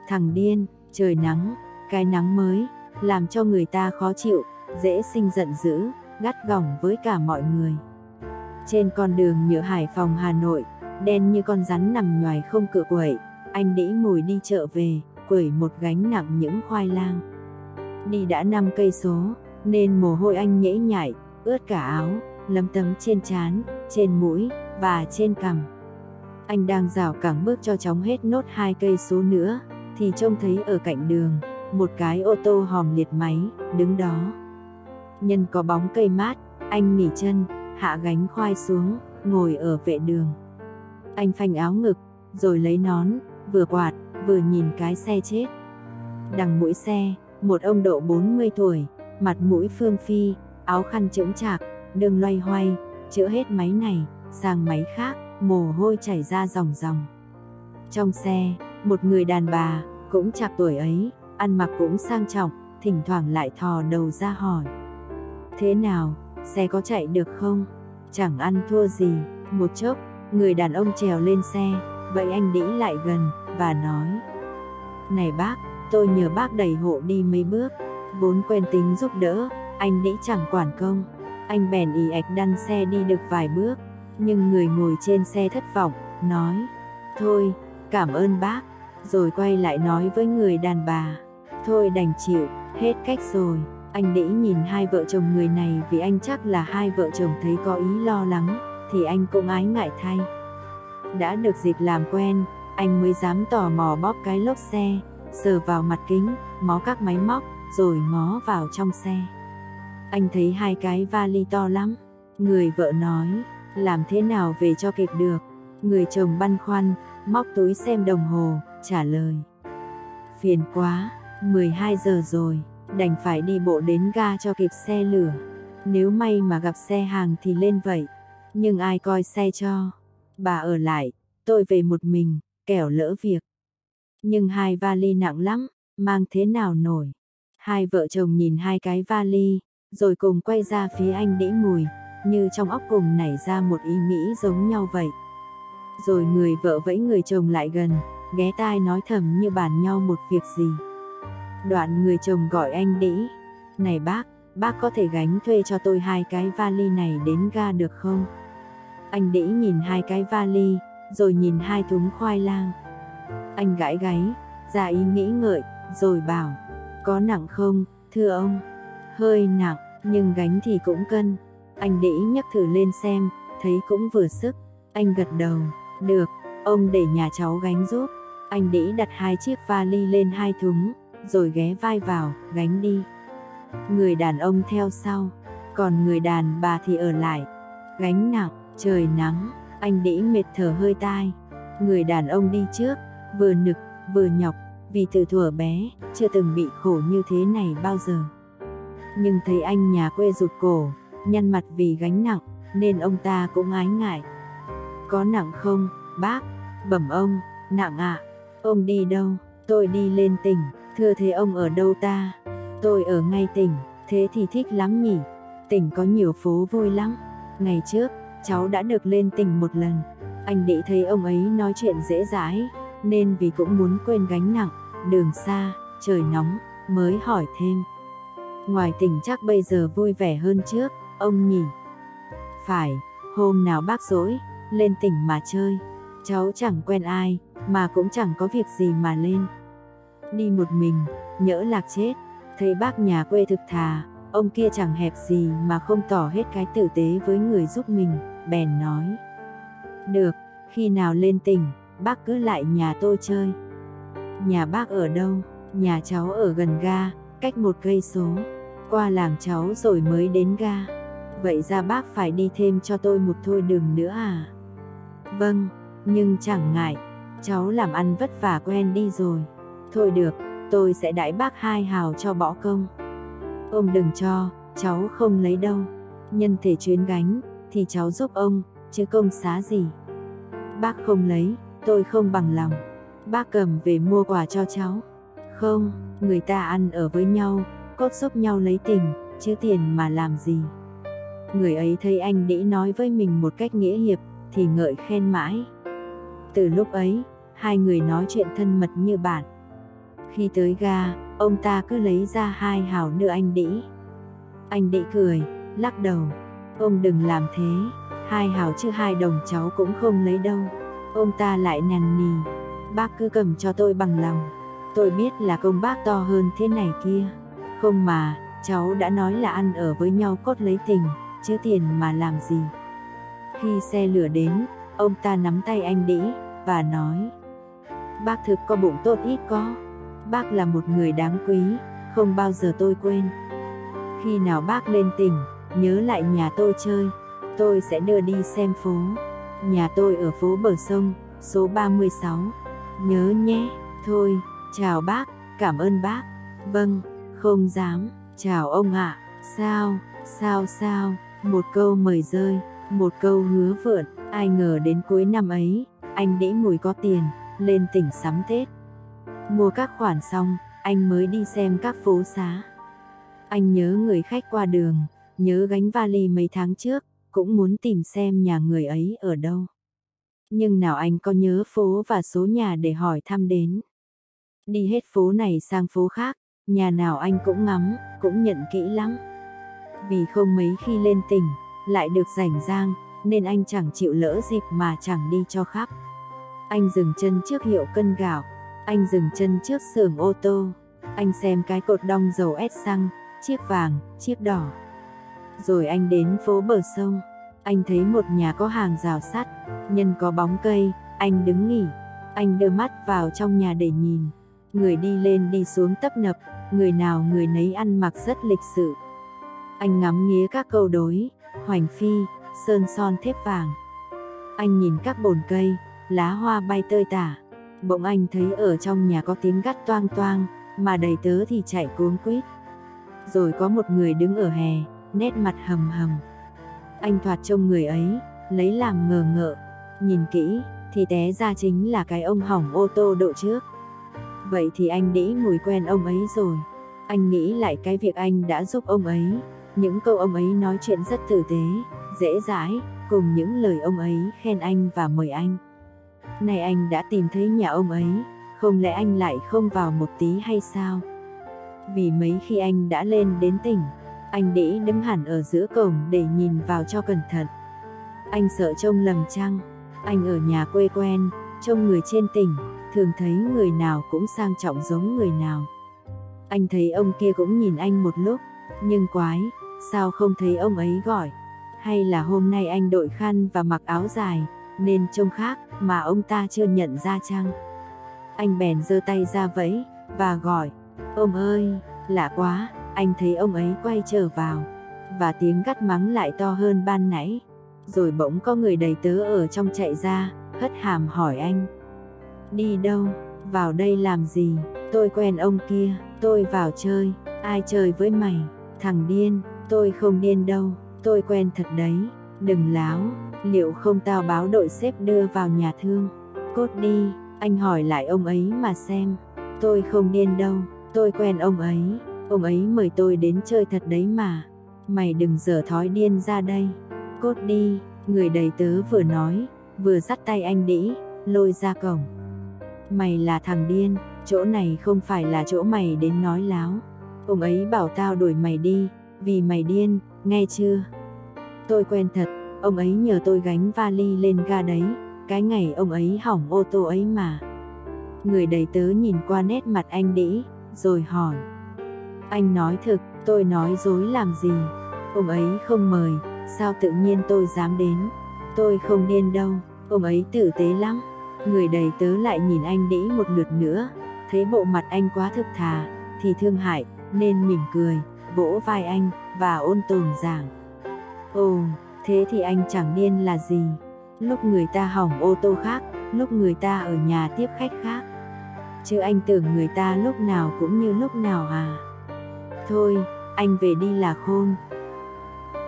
Thằng điên, trời nắng, cái nắng mới, làm cho người ta khó chịu, dễ sinh giận dữ, gắt gỏng với cả mọi người. Trên con đường nhựa Hải Phòng Hà Nội, đen như con rắn nằm nhoài không cựa quậy, anh Đĩ Mùi đi chợ về, quẩy một gánh nặng những khoai lang. Đi đã 5 cây số, nên mồ hôi anh nhễ nhại, ướt cả áo, lấm tấm trên trán, trên mũi và trên cằm. Anh đang rảo cẳng bước cho chóng hết nốt 2 cây số nữa, thì trông thấy ở cạnh đường, một cái ô tô hòm liệt máy, đứng đó. Nhân có bóng cây mát, anh nghỉ chân, hạ gánh khoai xuống, ngồi ở vệ đường. Anh phanh áo ngực, rồi lấy nón, vừa quạt, vừa nhìn cái xe chết. Đằng mũi xe, một ông độ 40 tuổi, mặt mũi phương phi, áo khăn chững chạc, đường loay hoay, chữa hết máy này, sang máy khác, mồ hôi chảy ra ròng ròng. Trong xe, một người đàn bà, cũng chạc tuổi ấy, ăn mặc cũng sang trọng, thỉnh thoảng lại thò đầu ra hỏi. Thế nào, xe có chạy được không? Chẳng ăn thua gì. Một chốc, người đàn ông trèo lên xe, vậy anh Đĩ lại gần, và nói. Này bác, tôi nhờ bác đẩy hộ đi mấy bước. Vốn quen tính giúp đỡ, anh Đĩ chẳng quản công. Anh bèn ì ạch đăn xe đi được vài bước, nhưng người ngồi trên xe thất vọng, nói. Thôi, cảm ơn bác. Rồi quay lại nói với người đàn bà. Thôi đành chịu, hết cách rồi. Anh Đĩ nhìn hai vợ chồng người này, vì anh chắc là hai vợ chồng thấy có ý lo lắng, thì anh cũng ái ngại thay. Đã được dịp làm quen, anh mới dám tò mò bóp cái lốp xe, sờ vào mặt kính, mó các máy móc, rồi ngó vào trong xe. Anh thấy hai cái vali to lắm. Người vợ nói, làm thế nào về cho kịp được? Người chồng băn khoăn, móc túi xem đồng hồ, trả lời. Phiền quá, 12 giờ rồi, đành phải đi bộ đến ga cho kịp xe lửa. Nếu may mà gặp xe hàng thì lên vậy, nhưng ai coi xe cho? Bà ở lại, tôi về một mình, kẻo lỡ việc. Nhưng hai vali nặng lắm, mang thế nào nổi? Hai vợ chồng nhìn hai cái vali, rồi cùng quay ra phía anh Đĩ Mùi, như trong óc cùng nảy ra một ý nghĩ giống nhau vậy. Rồi người vợ vẫy người chồng lại gần, ghé tai nói thầm như bàn nhau một việc gì. Đoạn người chồng gọi anh Đĩ. Này bác có thể gánh thuê cho tôi hai cái vali này đến ga được không? Anh Đĩ nhìn hai cái vali, rồi nhìn hai thúng khoai lang. Anh gãi gáy, ra ý nghĩ ngợi, rồi bảo. Có nặng không, thưa ông? Hơi nặng, nhưng gánh thì cũng cân. Anh Đĩ nhấc thử lên xem, thấy cũng vừa sức. Anh gật đầu, được, ông để nhà cháu gánh giúp. Anh Đĩ đặt hai chiếc vali lên hai thúng, rồi ghé vai vào, gánh đi. Người đàn ông theo sau, còn người đàn bà thì ở lại. Gánh nặng, trời nắng, anh Đĩ mệt thở hơi tai. Người đàn ông đi trước, vừa nực, vừa nhọc, vì từ thuở bé, chưa từng bị khổ như thế này bao giờ. Nhưng thấy anh nhà quê rụt cổ, nhăn mặt vì gánh nặng, nên ông ta cũng ái ngại. Có nặng không, bác? Bẩm ông, nặng ạ. Ông đi đâu? Tôi đi lên tỉnh. Thưa thế ông ở đâu ta? Tôi ở ngay tỉnh. Thế thì thích lắm nhỉ? Tỉnh có nhiều phố vui lắm. Ngày trước, cháu đã được lên tỉnh một lần. Anh Đĩ thấy ông ấy nói chuyện dễ dãi, nên vì cũng muốn quên gánh nặng, đường xa, trời nóng, mới hỏi thêm. Ngoài tỉnh chắc bây giờ vui vẻ hơn trước, ông nhỉ? Phải, hôm nào bác rỗi, lên tỉnh mà chơi. Cháu chẳng quen ai, mà cũng chẳng có việc gì mà lên. Đi một mình, nhỡ lạc chết. Thấy bác nhà quê thực thà, ông kia chẳng hẹp gì mà không tỏ hết cái tử tế với người giúp mình, bèn nói. Được, khi nào lên tỉnh, bác cứ lại nhà tôi chơi. Nhà bác ở đâu? Nhà cháu ở gần ga, cách 1 cây số. Qua làng cháu rồi mới đến ga. Vậy ra bác phải đi thêm cho tôi một thôi đường nữa à? Vâng, nhưng chẳng ngại, cháu làm ăn vất vả quen đi rồi. Thôi được, tôi sẽ đãi bác 2 hào cho bỏ công. Ông đừng cho, cháu không lấy đâu. Nhân thể chuyến gánh, thì cháu giúp ông, chứ công xá gì. Bác không lấy, tôi không bằng lòng. Bác cầm về mua quà cho cháu. Không, người ta ăn ở với nhau, cốt giúp nhau lấy tình, chứ tiền mà làm gì. Người ấy thấy anh Đĩ nói với mình một cách nghĩa hiệp, thì ngợi khen mãi. Từ lúc ấy, hai người nói chuyện thân mật như bạn. Khi tới ga, ông ta cứ lấy ra 2 hào đưa anh Đĩ. Anh Đĩ cười, lắc đầu. Ông đừng làm thế, 2 hào chứ 2 đồng cháu cũng không lấy đâu. Ông ta lại nằn nì, bác cứ cầm cho tôi bằng lòng. Tôi biết là công bác to hơn thế này kia. Không mà, cháu đã nói là ăn ở với nhau cốt lấy tình, chứ tiền mà làm gì. Khi xe lửa đến, ông ta nắm tay anh Đĩ, và nói: bác thực có bụng tốt ít có. Bác là một người đáng quý, không bao giờ tôi quên. Khi nào bác lên tỉnh, nhớ lại nhà tôi chơi, tôi sẽ đưa đi xem phố. Nhà tôi ở phố bờ sông, số 36. Nhớ nhé. Thôi, chào bác, cảm ơn bác. Vâng, không dám, chào ông ạ. Sao, một câu mời rơi, một câu hứa vượn. Ai ngờ đến cuối năm ấy, anh Đĩ Mùi có tiền, lên tỉnh sắm Tết. Mua các khoản xong, anh mới đi xem các phố xá. Anh nhớ người khách qua đường, nhớ gánh vali mấy tháng trước, cũng muốn tìm xem nhà người ấy ở đâu. Nhưng nào anh có nhớ phố và số nhà để hỏi thăm đến. Đi hết phố này sang phố khác, nhà nào anh cũng ngắm, cũng nhận kỹ lắm. Vì không mấy khi lên tỉnh, lại được rảnh rang, nên anh chẳng chịu lỡ dịp mà chẳng đi cho khắp. Anh dừng chân trước hiệu cân gạo, anh dừng chân trước xưởng ô tô, anh xem cái cột đong dầu ép xăng, chiếc vàng, chiếc đỏ. Rồi anh đến phố bờ sông, anh thấy một nhà có hàng rào sắt, nhân có bóng cây, anh đứng nghỉ, anh đưa mắt vào trong nhà để nhìn. Người đi lên đi xuống tấp nập, người nào người nấy ăn mặc rất lịch sự. Anh ngắm nghía các câu đối, hoành phi, sơn son thép vàng. Anh nhìn các bồn cây, lá hoa bay tơi tả. Bỗng anh thấy ở trong nhà có tiếng gắt toang toang, mà đầy tớ thì chạy cuống quýt. Rồi có một người đứng ở hè, nét mặt hầm hầm. Anh thoạt trông người ấy, lấy làm ngờ ngợ. Nhìn kỹ, thì té ra chính là cái ông hỏng ô tô độ trước. Vậy thì anh Đĩ Mùi quen ông ấy rồi. Anh nghĩ lại cái việc anh đã giúp ông ấy. Những câu ông ấy nói chuyện rất tử tế, dễ dãi, cùng những lời ông ấy khen anh và mời anh. Này anh đã tìm thấy nhà ông ấy, không lẽ anh lại không vào một tí hay sao? Vì mấy khi anh đã lên đến tỉnh, anh Đĩ đứng hẳn ở giữa cổng để nhìn vào cho cẩn thận. Anh sợ trông lầm chăng? Anh ở nhà quê quen, trông người trên tỉnh, thường thấy người nào cũng sang trọng giống người nào. Anh thấy ông kia cũng nhìn anh một lúc, nhưng quái, sao không thấy ông ấy gọi? Hay là hôm nay anh đội khăn và mặc áo dài, nên trông khác mà ông ta chưa nhận ra chăng? Anh bèn giơ tay ra vẫy, và gọi: ông ơi, lạ quá. Anh thấy ông ấy quay trở vào, và tiếng gắt mắng lại to hơn ban nãy. Rồi bỗng có người đầy tớ ở trong chạy ra, hất hàm hỏi anh: đi đâu? Vào đây làm gì? Tôi quen ông kia, tôi vào chơi. Ai chơi với mày? Thằng điên. Tôi không điên đâu, tôi quen thật đấy. Đừng láo, liệu không tao báo đội sếp đưa vào nhà thương? Cốt đi, anh hỏi lại ông ấy mà xem. Tôi không điên đâu, tôi quen ông ấy mời tôi đến chơi thật đấy mà. Mày đừng giở thói điên ra đây. Cốt đi, người đầy tớ vừa nói, vừa dắt tay anh Đĩ, lôi ra cổng. Mày là thằng điên, chỗ này không phải là chỗ mày đến nói láo. Ông ấy bảo tao đuổi mày đi, vì mày điên, nghe chưa? Tôi quen thật, ông ấy nhờ tôi gánh vali lên ga đấy, cái ngày ông ấy hỏng ô tô ấy mà. Người đầy tớ nhìn qua nét mặt anh Đĩ, rồi hỏi: anh nói thực, tôi nói dối làm gì? Ông ấy không mời, sao tự nhiên tôi dám đến? Tôi không điên đâu, ông ấy tử tế lắm. Người đầy tớ lại nhìn anh Đĩ một lượt nữa, thấy bộ mặt anh quá thực thà, thì thương hại, nên mỉm cười, vỗ vai anh, và ôn tồn giảng: ồ, thế thì anh chẳng điên là gì. Lúc người ta hỏng ô tô khác, lúc người ta ở nhà tiếp khách khác. Chứ anh tưởng người ta lúc nào cũng như lúc nào à? Thôi, anh về đi là khôn.